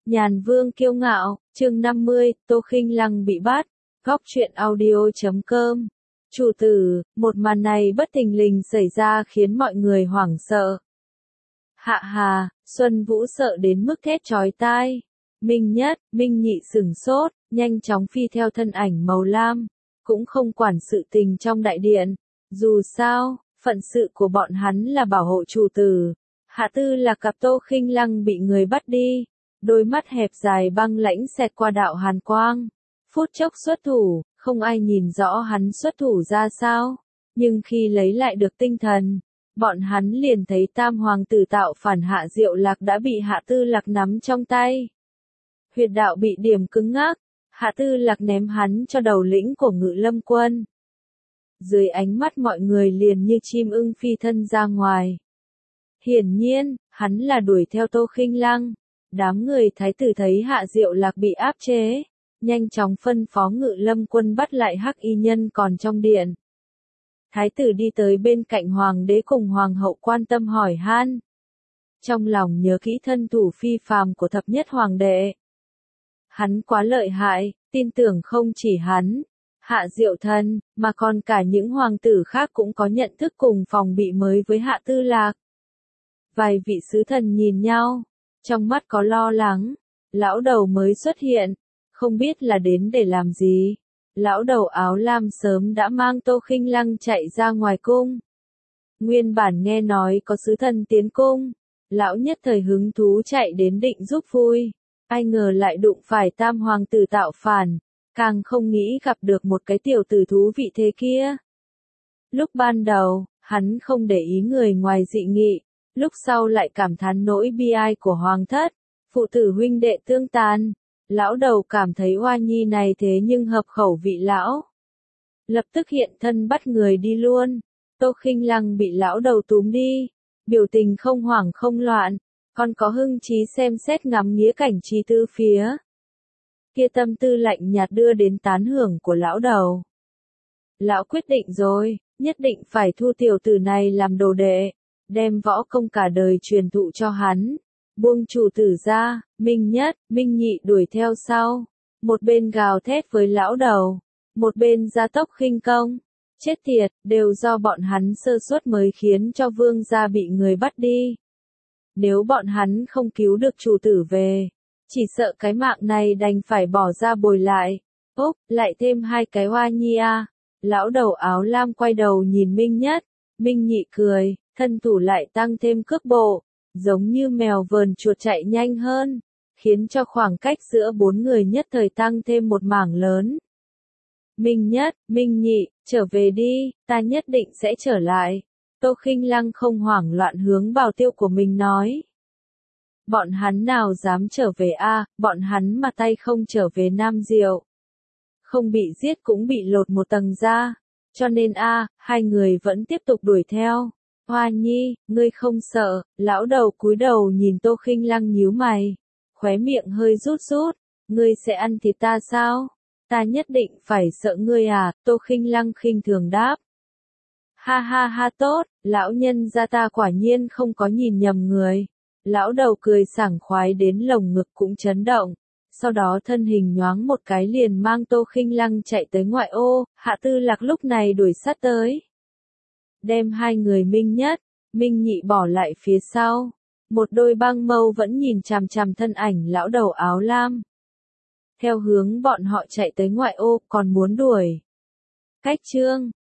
Nhàn Vương kiêu ngạo, chương 50, Tô Khinh Lăng bị bắt, góc truyện audio.com. Chủ tử, một màn này bất thình lình xảy ra khiến mọi người hoảng sợ. Hạ Hà, Xuân Vũ sợ đến mức thét chói tai. Minh Nhất, Minh Nhị sửng sốt, nhanh chóng phi theo thân ảnh màu lam, cũng không quản sự tình trong đại điện. Dù sao, phận sự của bọn hắn là bảo hộ chủ tử. Hạ Tư là cặp Tô Khinh Lăng bị người bắt đi. Đôi mắt hẹp dài băng lãnh xẹt qua đạo hàn quang. Phút chốc xuất thủ, không ai nhìn rõ hắn xuất thủ ra sao. Nhưng khi lấy lại được tinh thần, bọn hắn liền thấy tam hoàng tử tạo phản Hạ Diệu Lạc đã bị Hạ Tư Lạc nắm trong tay. Huyệt đạo bị điểm cứng ngắc, Hạ Tư Lạc ném hắn cho đầu lĩnh của Ngự Lâm quân. Dưới ánh mắt mọi người liền như chim ưng phi thân ra ngoài. Hiển nhiên, hắn là đuổi theo Tô Khinh Lăng. Đám người thái tử thấy Hạ Diệu Lạc bị áp chế, nhanh chóng phân phó Ngự Lâm quân bắt lại hắc y nhân còn trong điện. Thái tử đi tới bên cạnh hoàng đế cùng hoàng hậu quan tâm hỏi han. Trong lòng nhớ kỹ thân thủ phi phàm của thập nhất hoàng đệ. Hắn quá lợi hại, tin tưởng không chỉ hắn, Hạ Diệu Thần, mà còn cả những hoàng tử khác cũng có nhận thức cùng phòng bị mới với Hạ Tư Lạc. Vài vị sứ thần nhìn nhau, trong mắt có lo lắng. Lão đầu mới xuất hiện, không biết là đến để làm gì. Lão đầu áo lam sớm đã mang Tô Khinh Lăng chạy ra ngoài cung. Nguyên bản nghe nói có sứ thần tiến cung, lão nhất thời hứng thú chạy đến định giúp vui. Ai ngờ lại đụng phải tam hoàng tử tạo phản, càng không nghĩ gặp được một cái tiểu tử thú vị thế kia. Lúc ban đầu, hắn không để ý người ngoài dị nghị, lúc sau lại cảm thán nỗi bi ai của hoàng thất, phụ tử huynh đệ tương tàn. Lão đầu cảm thấy oa nhi này thế nhưng hợp khẩu vị lão. Lập tức hiện thân bắt người đi luôn. Tô Khinh Lăng bị lão đầu túm đi, biểu tình không hoảng không loạn, còn có hưng trí xem xét ngắm nghía cảnh trí tứ phía. Kia tâm tư lạnh nhạt đưa đến tán hưởng của lão đầu. Lão quyết định rồi, nhất định phải thu tiểu tử này làm đồ đệ, đem võ công cả đời truyền thụ cho hắn. Buông chủ tử ra, Minh Nhất, Minh Nhị đuổi theo sau. Một bên gào thét với lão đầu, một bên ra tốc khinh công. Chết tiệt, đều do bọn hắn sơ suất mới khiến cho vương gia bị người bắt đi. Nếu bọn hắn không cứu được chủ tử về, chỉ sợ cái mạng này đành phải bỏ ra bồi lại. Úc, lại thêm hai cái hoa nhi à. Lão đầu áo lam quay đầu nhìn Minh Nhất, Minh Nhị cười, thân thủ lại tăng thêm cước bộ. Giống như mèo vờn chuột chạy nhanh hơn, khiến cho khoảng cách giữa bốn người nhất thời tăng thêm một mảng lớn. Minh Nhất, Minh Nhị, trở về đi, ta nhất định sẽ trở lại. Tô Khinh Lăng không hoảng loạn hướng bảo tiêu của mình nói. Bọn hắn nào dám trở về a? Bọn hắn mà tay không trở về Nam Diệu. Không bị giết cũng bị lột một tầng da, cho nên hai người vẫn tiếp tục đuổi theo. Hoa nhi, ngươi không sợ? Lão đầu cúi đầu nhìn Tô Khinh Lăng nhíu mày, khóe miệng hơi rút rút. Ngươi sẽ ăn thịt ta sao? Ta nhất định phải sợ ngươi à? Tô Khinh Lăng khinh thường đáp. Ha ha ha, tốt, lão nhân gia ta quả nhiên không có nhìn nhầm người. Lão đầu cười sảng khoái đến lồng ngực cũng chấn động. Sau đó thân hình nhoáng một cái liền mang Tô Khinh Lăng chạy tới ngoại ô. Hạ Tư Lạc lúc này đuổi sát tới, đem hai người Minh Nhất, Minh Nhị bỏ lại phía sau. Một đôi băng mâu vẫn nhìn chằm chằm thân ảnh lão đầu áo lam. Theo hướng bọn họ chạy tới ngoại ô, còn muốn đuổi. Cách chương